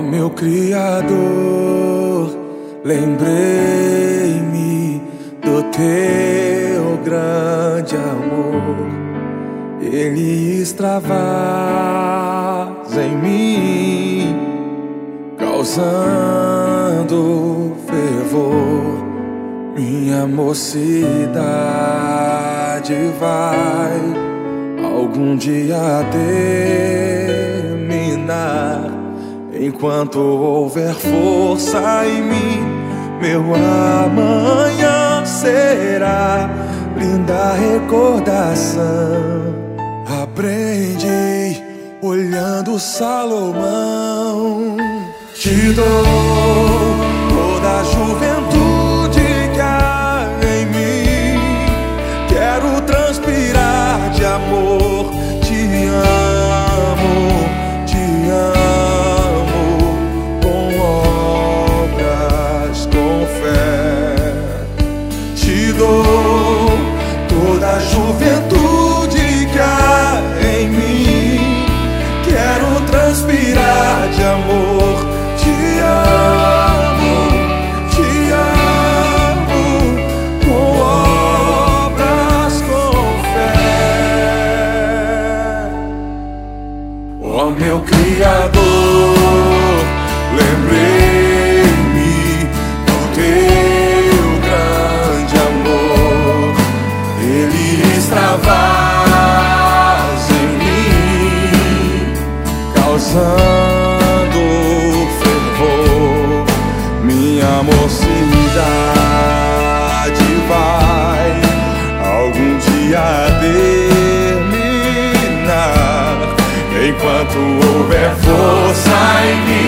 meu Criador, lembrei-me do teu grande amor. Ele extravasa em mim, causando fervor. Minha mocidade vai algum dia terminar. Enquanto houver força em mim, meu amanhã será linda recordação. Aprendi olhando Salomão. Te dou toda a juventude que há em mim. Quero transpirar de amor. Te amo, te amo, com obras, com fé. Te dou toda a juventude que há em mim. Quero transpirar de amor. Te amo, com obras, com fé. Ó meu Criador, lembrei-me do teu grande amor. Ele extravasa em mim, causando fervor. Minha mocidade vai algum dia terminar. Enquanto houver força em mim,